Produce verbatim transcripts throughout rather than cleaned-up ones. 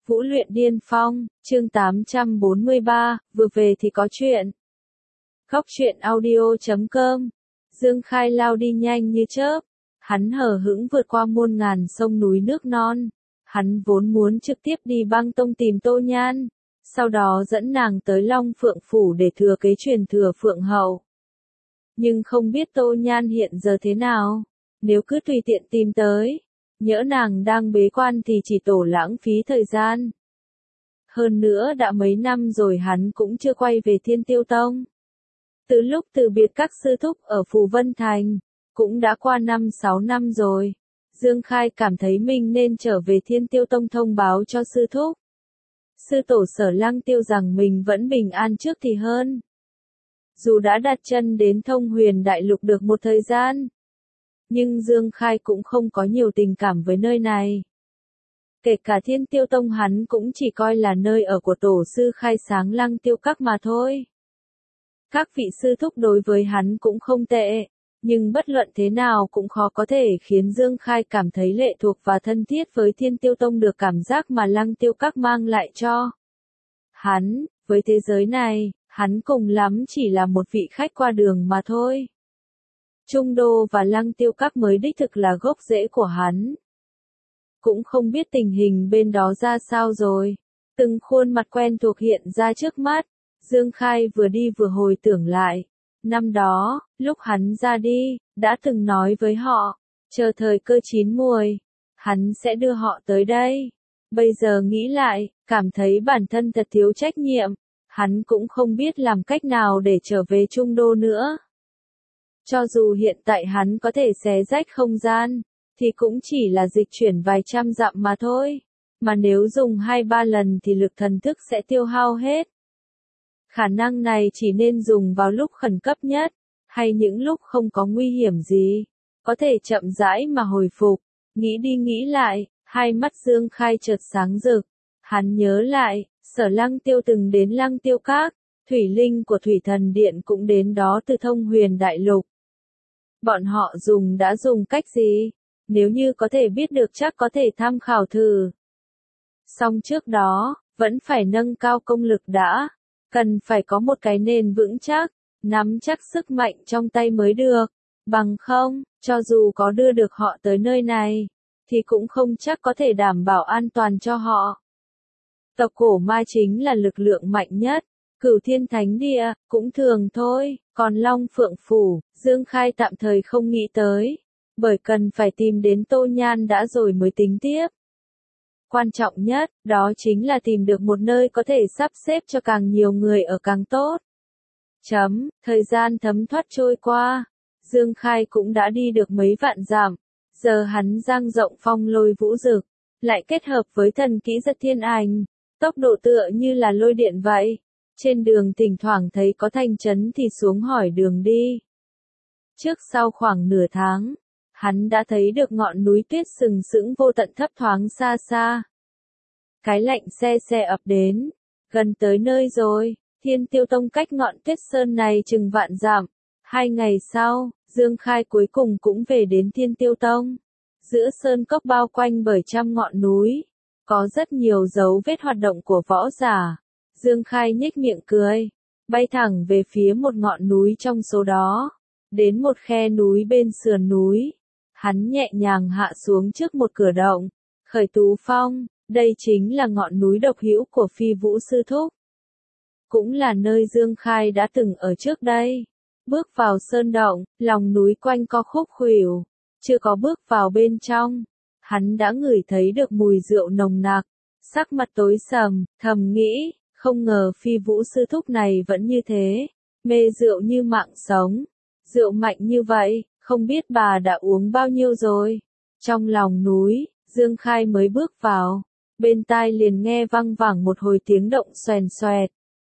Vũ luyện điên phong, chương tám trăm bốn mươi ba, vừa về thì có chuyện. Góc truyện audio chấm com. Dương Khai lao đi nhanh như chớp, hắn hờ hững vượt qua muôn ngàn sông núi nước non. Hắn vốn muốn trực tiếp đi băng tông tìm Tô Nhan, sau đó dẫn nàng tới Long Phượng Phủ để thừa kế truyền thừa Phượng Hậu. Nhưng không biết Tô Nhan hiện giờ thế nào, nếu cứ tùy tiện tìm tới, nhỡ nàng đang bế quan thì chỉ tổ lãng phí thời gian. Hơn nữa đã mấy năm rồi hắn cũng chưa quay về Thiên Tiêu Tông. Từ lúc từ biệt các sư thúc ở Phù Vân Thành, cũng đã qua năm sáu năm rồi. Dương Khai cảm thấy mình nên trở về Thiên Tiêu Tông thông báo cho sư thúc. Sư tổ Sở Lăng Tiêu rằng mình vẫn bình an trước thì hơn. Dù đã đặt chân đến Thông Huyền Đại Lục được một thời gian, nhưng Dương Khai cũng không có nhiều tình cảm với nơi này. Kể cả Thiên Tiêu Tông hắn cũng chỉ coi là nơi ở của tổ sư khai sáng Lăng Tiêu Các mà thôi. Các vị sư thúc đối với hắn cũng không tệ, nhưng bất luận thế nào cũng khó có thể khiến Dương Khai cảm thấy lệ thuộc và thân thiết với Thiên Tiêu Tông được cảm giác mà Lăng Tiêu Các mang lại cho hắn. Với thế giới này, hắn cùng lắm chỉ là một vị khách qua đường mà thôi. Trung Đô và Lăng Tiêu Các mới đích thực là gốc rễ của hắn. Cũng không biết tình hình bên đó ra sao rồi. Từng khuôn mặt quen thuộc hiện ra trước mắt. Dương Khai vừa đi vừa hồi tưởng lại. Năm đó, lúc hắn ra đi, đã từng nói với họ, chờ thời cơ chín muồi, hắn sẽ đưa họ tới đây. Bây giờ nghĩ lại, cảm thấy bản thân thật thiếu trách nhiệm. Hắn cũng không biết làm cách nào để trở về Trung Đô nữa. Cho dù hiện tại hắn có thể xé rách không gian, thì cũng chỉ là dịch chuyển vài trăm dặm mà thôi. Mà nếu dùng hai ba lần thì lực thần thức sẽ tiêu hao hết. Khả năng này chỉ nên dùng vào lúc khẩn cấp nhất, hay những lúc không có nguy hiểm gì. Có thể chậm rãi mà hồi phục. Nghĩ đi nghĩ lại, hai mắt Dương Khai chợt sáng rực. Hắn nhớ lại, Sở Lăng Tiêu từng đến Lăng Tiêu Các, Thủy Linh của Thủy Thần Điện cũng đến đó từ Thông Huyền Đại Lục. Bọn họ dùng đã dùng cách gì? Nếu như có thể biết được chắc có thể tham khảo thử. Song trước đó, vẫn phải nâng cao công lực đã. Cần phải có một cái nền vững chắc, nắm chắc sức mạnh trong tay mới được. Bằng không, cho dù có đưa được họ tới nơi này, thì cũng không chắc có thể đảm bảo an toàn cho họ. Tộc cổ ma chính là lực lượng mạnh nhất. Cửu Thiên Thánh Địa, cũng thường thôi, còn Long Phượng Phủ, Dương Khai tạm thời không nghĩ tới, bởi cần phải tìm đến Tô Nhan đã rồi mới tính tiếp. Quan trọng nhất, đó chính là tìm được một nơi có thể sắp xếp cho càng nhiều người ở càng tốt. Chấm, thời gian thấm thoát trôi qua, Dương Khai cũng đã đi được mấy vạn dặm, giờ hắn dang rộng phong lôi vũ dực, lại kết hợp với thần kỹ giật thiên ảnh, tốc độ tựa như là lôi điện vậy. Trên đường thỉnh thoảng thấy có thành trấn thì xuống hỏi đường đi. Trước sau khoảng nửa tháng, hắn đã thấy được ngọn núi tuyết sừng sững vô tận thấp thoáng xa xa. Cái lạnh se se ập đến, gần tới nơi rồi. Thiên Tiêu Tông cách ngọn tuyết sơn này chừng vạn dặm. Hai ngày sau, Dương Khai cuối cùng cũng về đến Thiên Tiêu Tông. Giữa sơn cốc bao quanh bởi trăm ngọn núi, có rất nhiều dấu vết hoạt động của võ giả. Dương Khai nhếch miệng cười, bay thẳng về phía một ngọn núi trong số đó. Đến một khe núi bên sườn núi, hắn nhẹ nhàng hạ xuống trước một cửa động. Khởi Tú Phong, đây chính là ngọn núi độc hữu của Phi Vũ Sư Thúc. Cũng là nơi Dương Khai đã từng ở trước đây. Bước vào sơn động, lòng núi quanh co khúc khuỷu. Chưa có bước vào bên trong, hắn đã ngửi thấy được mùi rượu nồng nặc. Sắc mặt tối sầm, thầm nghĩ, không ngờ Phi Vũ Sư Thúc này vẫn như thế. Mê rượu như mạng sống. Rượu mạnh như vậy, không biết bà đã uống bao nhiêu rồi. Trong lòng núi, Dương Khai mới bước vào. Bên tai liền nghe văng vẳng một hồi tiếng động xoèn xoẹt.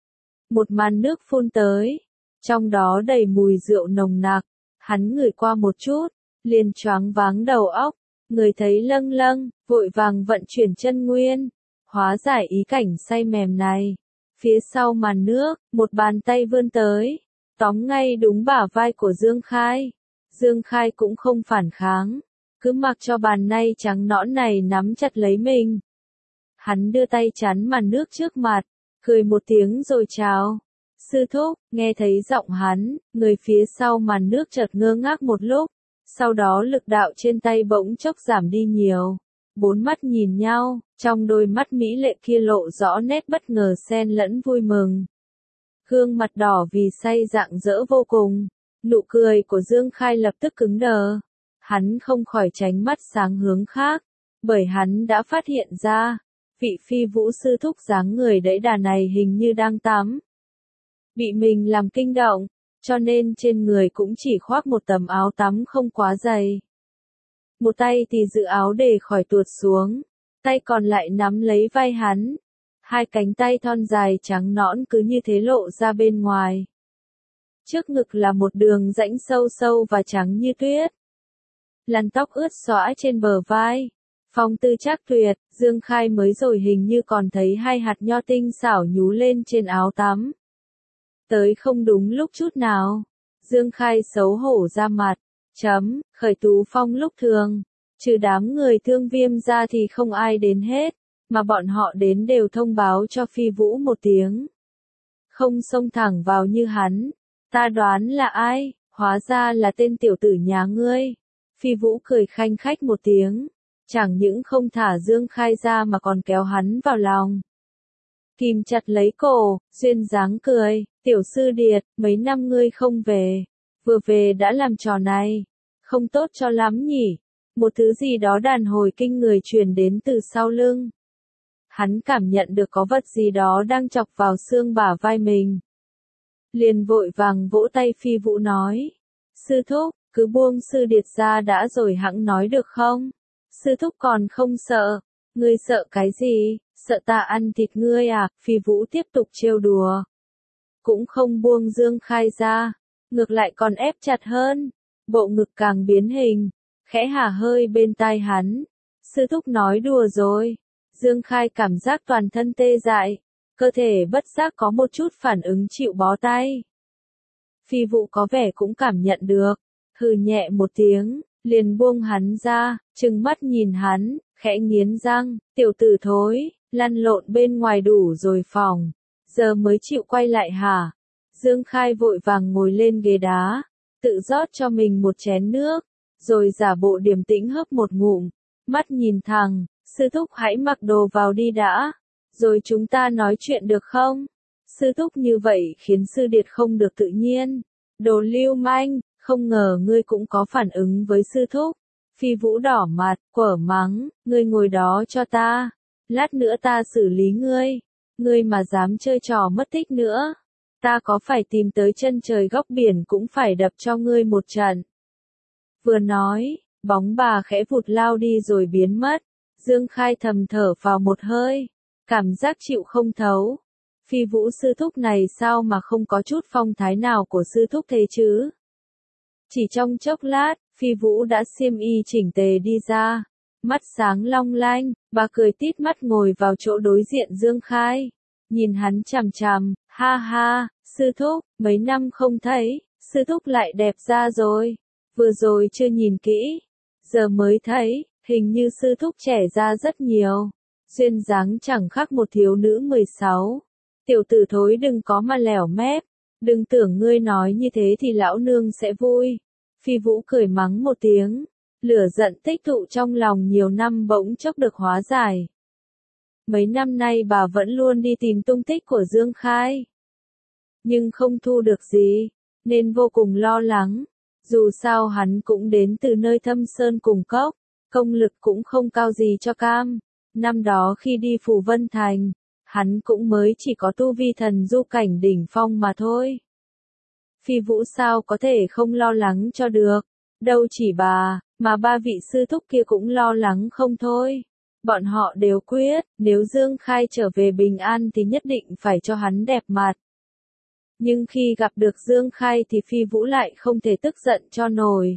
Một màn nước phun tới. Trong đó đầy mùi rượu nồng nặc. Hắn ngửi qua một chút, liền choáng váng đầu óc. Người thấy lâng lâng, vội vàng vận chuyển chân nguyên. Hóa giải ý cảnh say mềm này. Phía sau màn nước, một bàn tay vươn tới. Tóm ngay đúng bả vai của Dương Khai. Dương Khai cũng không phản kháng. Cứ mặc cho bàn tay trắng nõn này nắm chặt lấy mình. Hắn đưa tay chắn màn nước trước mặt, cười một tiếng rồi chào. Sư thúc, nghe thấy giọng hắn, người phía sau màn nước chợt ngơ ngác một lúc, sau đó lực đạo trên tay bỗng chốc giảm đi nhiều. Bốn mắt nhìn nhau, trong đôi mắt mỹ lệ kia lộ rõ nét bất ngờ xen lẫn vui mừng. Gương mặt đỏ vì say rạng rỡ vô cùng, nụ cười của Dương Khai lập tức cứng đờ. Hắn không khỏi tránh mắt sang hướng khác, bởi hắn đã phát hiện ra, vị Phi Vũ sư thúc dáng người đẫy đà này hình như đang tắm. Bị mình làm kinh động, cho nên trên người cũng chỉ khoác một tấm áo tắm không quá dày. Một tay thì giữ áo để khỏi tuột xuống, tay còn lại nắm lấy vai hắn. Hai cánh tay thon dài trắng nõn cứ như thế lộ ra bên ngoài. Trước ngực là một đường rãnh sâu sâu và trắng như tuyết. Làn tóc ướt xõa trên bờ vai. Phong tư trác tuyệt, Dương Khai mới rồi hình như còn thấy hai hạt nho tinh xảo nhú lên trên áo tắm. Tới không đúng lúc chút nào. Dương Khai xấu hổ ra mặt. Chấm, Khởi Tú Phong lúc thường. Trừ đám người Thương Viêm ra thì không ai đến hết, mà bọn họ đến đều thông báo cho Phi Vũ một tiếng. Không xông thẳng vào như hắn. Ta đoán là ai, hóa ra là tên tiểu tử nhà ngươi. Phi Vũ cười khanh khách một tiếng. Chẳng những không thả Dương Khai ra mà còn kéo hắn vào lòng. Kìm chặt lấy cổ, duyên dáng cười, tiểu sư điệt, mấy năm ngươi không về. Vừa về đã làm trò này. Không tốt cho lắm nhỉ. Một thứ gì đó đàn hồi kinh người truyền đến từ sau lưng. Hắn cảm nhận được có vật gì đó đang chọc vào xương bả vai mình. Liền vội vàng vỗ tay Phi Vũ nói. Sư thúc, cứ buông sư điệt ra đã rồi hẵng nói được không? Sư thúc còn không sợ. Ngươi sợ cái gì? Sợ ta ăn thịt ngươi à? Phi Vũ tiếp tục trêu đùa. Cũng không buông Dương Khai ra. Ngược lại còn ép chặt hơn. Bộ ngực càng biến hình. Khẽ hả hơi bên tai hắn. Sư thúc nói đùa rồi. Dương Khai cảm giác toàn thân tê dại. Cơ thể bất giác có một chút phản ứng chịu bó tay. Phi Vũ có vẻ cũng cảm nhận được. Hừ nhẹ một tiếng, liền buông hắn ra, trừng mắt nhìn hắn, khẽ nghiến răng, tiểu tử thối, lăn lộn bên ngoài đủ rồi phòng. Giờ mới chịu quay lại hả? Dương Khai vội vàng ngồi lên ghế đá, tự rót cho mình một chén nước, rồi giả bộ điềm tĩnh hớp một ngụm, mắt nhìn thẳng, sư thúc hãy mặc đồ vào đi đã, rồi chúng ta nói chuyện được không? Sư thúc như vậy khiến sư điệt không được tự nhiên. Đồ lưu manh, không ngờ ngươi cũng có phản ứng với sư thúc. Phi Vũ đỏ mặt, quở mắng, ngươi ngồi đó cho ta. Lát nữa ta xử lý ngươi. Ngươi mà dám chơi trò mất tích nữa. Ta có phải tìm tới chân trời góc biển cũng phải đập cho ngươi một trận. Vừa nói, bóng bà khẽ vụt lao đi rồi biến mất. Dương Khai thầm thở vào một hơi. Cảm giác chịu không thấu. Phi Vũ sư thúc này sao mà không có chút phong thái nào của sư thúc thế chứ? Chỉ trong chốc lát, Phi Vũ đã xiêm y chỉnh tề đi ra. Mắt sáng long lanh, bà cười tít mắt ngồi vào chỗ đối diện Dương Khai. Nhìn hắn chằm chằm, ha ha, sư thúc, mấy năm không thấy, sư thúc lại đẹp ra rồi. Vừa rồi chưa nhìn kỹ, giờ mới thấy, hình như sư thúc trẻ ra rất nhiều. Duyên dáng chẳng khác một thiếu nữ mười sáu. Tiểu tử thối đừng có mà lẻo mép. Đừng tưởng ngươi nói như thế thì lão nương sẽ vui. Phi Vũ cười mắng một tiếng. Lửa giận tích tụ trong lòng nhiều năm bỗng chốc được hóa giải. Mấy năm nay bà vẫn luôn đi tìm tung tích của Dương Khai. Nhưng không thu được gì, nên vô cùng lo lắng. Dù sao hắn cũng đến từ nơi thâm sơn cùng cốc, công lực cũng không cao gì cho cam. Năm đó khi đi Phù Vân Thành, hắn cũng mới chỉ có tu vi thần du cảnh đỉnh phong mà thôi. Phi Vũ sao có thể không lo lắng cho được, đâu chỉ bà, mà ba vị sư thúc kia cũng lo lắng không thôi. Bọn họ đều quyết, nếu Dương Khai trở về bình an thì nhất định phải cho hắn đẹp mặt. Nhưng khi gặp được Dương Khai thì Phi Vũ lại không thể tức giận cho nổi.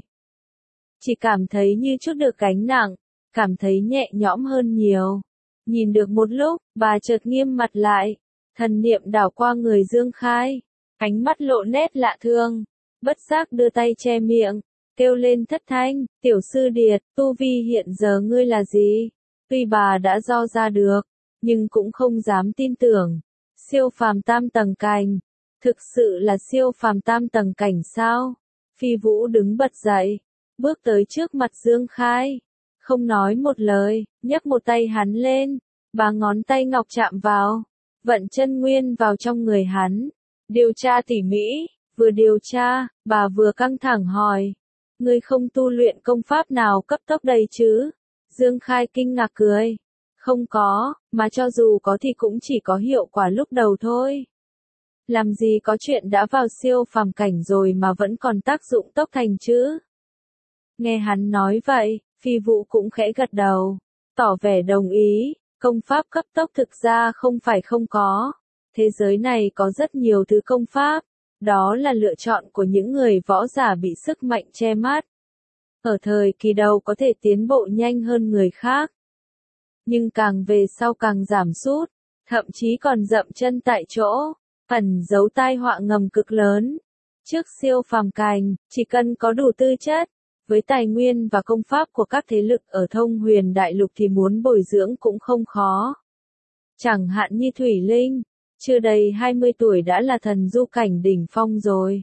Chỉ cảm thấy như chút được gánh nặng, cảm thấy nhẹ nhõm hơn nhiều. Nhìn được một lúc, bà chợt nghiêm mặt lại, thần niệm đảo qua người Dương Khai, ánh mắt lộ nét lạ thương, bất giác đưa tay che miệng, kêu lên thất thanh, tiểu sư điệt, tu vi hiện giờ ngươi là gì? Tuy bà đã do ra được, nhưng cũng không dám tin tưởng. Siêu phàm tam tầng cảnh, thực sự là siêu phàm tam tầng cảnh sao? Phi Vũ đứng bật dậy, bước tới trước mặt Dương Khai, không nói một lời, nhấc một tay hắn lên, ba ngón tay ngọc chạm vào, vận chân nguyên vào trong người hắn, điều tra tỉ mỉ, vừa điều tra, bà vừa căng thẳng hỏi, ngươi không tu luyện công pháp nào cấp tốc đây chứ? Dương Khai kinh ngạc cười, không có, mà cho dù có thì cũng chỉ có hiệu quả lúc đầu thôi. Làm gì có chuyện đã vào siêu phàm cảnh rồi mà vẫn còn tác dụng tốc thành chứ? Nghe hắn nói vậy, Phi Vũ cũng khẽ gật đầu, tỏ vẻ đồng ý, công pháp cấp tốc thực ra không phải không có. Thế giới này có rất nhiều thứ công pháp, đó là lựa chọn của những người võ giả bị sức mạnh che mắt. Ở thời kỳ đầu có thể tiến bộ nhanh hơn người khác, nhưng càng về sau càng giảm sút, thậm chí còn dậm chân tại chỗ, ẩn giấu tai họa ngầm cực lớn. Trước siêu phàm cảnh, chỉ cần có đủ tư chất, với tài nguyên và công pháp của các thế lực ở Thông Huyền Đại Lục thì muốn bồi dưỡng cũng không khó. Chẳng hạn như Thủy Linh, chưa đầy hai mươi tuổi đã là thần du cảnh đỉnh phong rồi.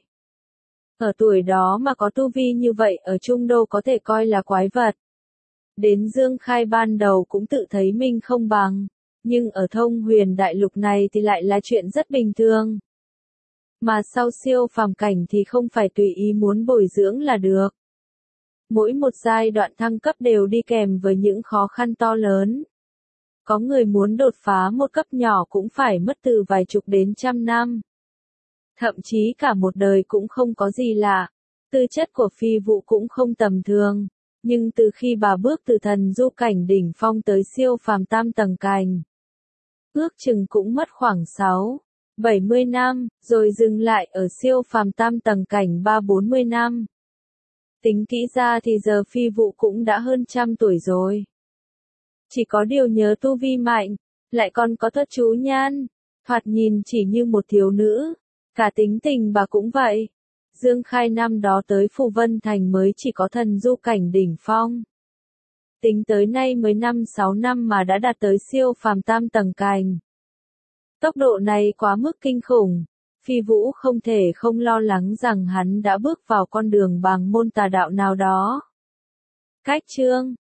Ở tuổi đó mà có tu vi như vậy ở Trung Đô có thể coi là quái vật. Đến Dương Khai ban đầu cũng tự thấy mình không bằng, nhưng ở Thông Huyền Đại Lục này thì lại là chuyện rất bình thường. Mà sau siêu phàm cảnh thì không phải tùy ý muốn bồi dưỡng là được. Mỗi một giai đoạn thăng cấp đều đi kèm với những khó khăn to lớn. Có người muốn đột phá một cấp nhỏ cũng phải mất từ vài chục đến trăm năm. Thậm chí cả một đời cũng không có gì lạ. Tư chất của Phi Vũ cũng không tầm thường. Nhưng từ khi bà bước từ thần du cảnh đỉnh phong tới siêu phàm tam tầng cảnh, ước chừng cũng mất khoảng sáu, bảy mươi năm, rồi dừng lại ở siêu phàm tam tầng cảnh ba bốn mươi năm. Tính kỹ ra thì giờ Phi Vũ cũng đã hơn trăm tuổi rồi. Chỉ có điều nhớ tu vi mạnh, lại còn có thuật chú nhan, thoạt nhìn chỉ như một thiếu nữ, cả tính tình bà cũng vậy. Dương Khai năm đó tới Phù Vân Thành mới chỉ có thần du cảnh đỉnh phong. Tính tới nay mới năm sáu năm mà đã đạt tới siêu phàm tam tầng cảnh. Tốc độ này quá mức kinh khủng, Phi Vũ không thể không lo lắng rằng hắn đã bước vào con đường bàng môn tà đạo nào đó. Cách chương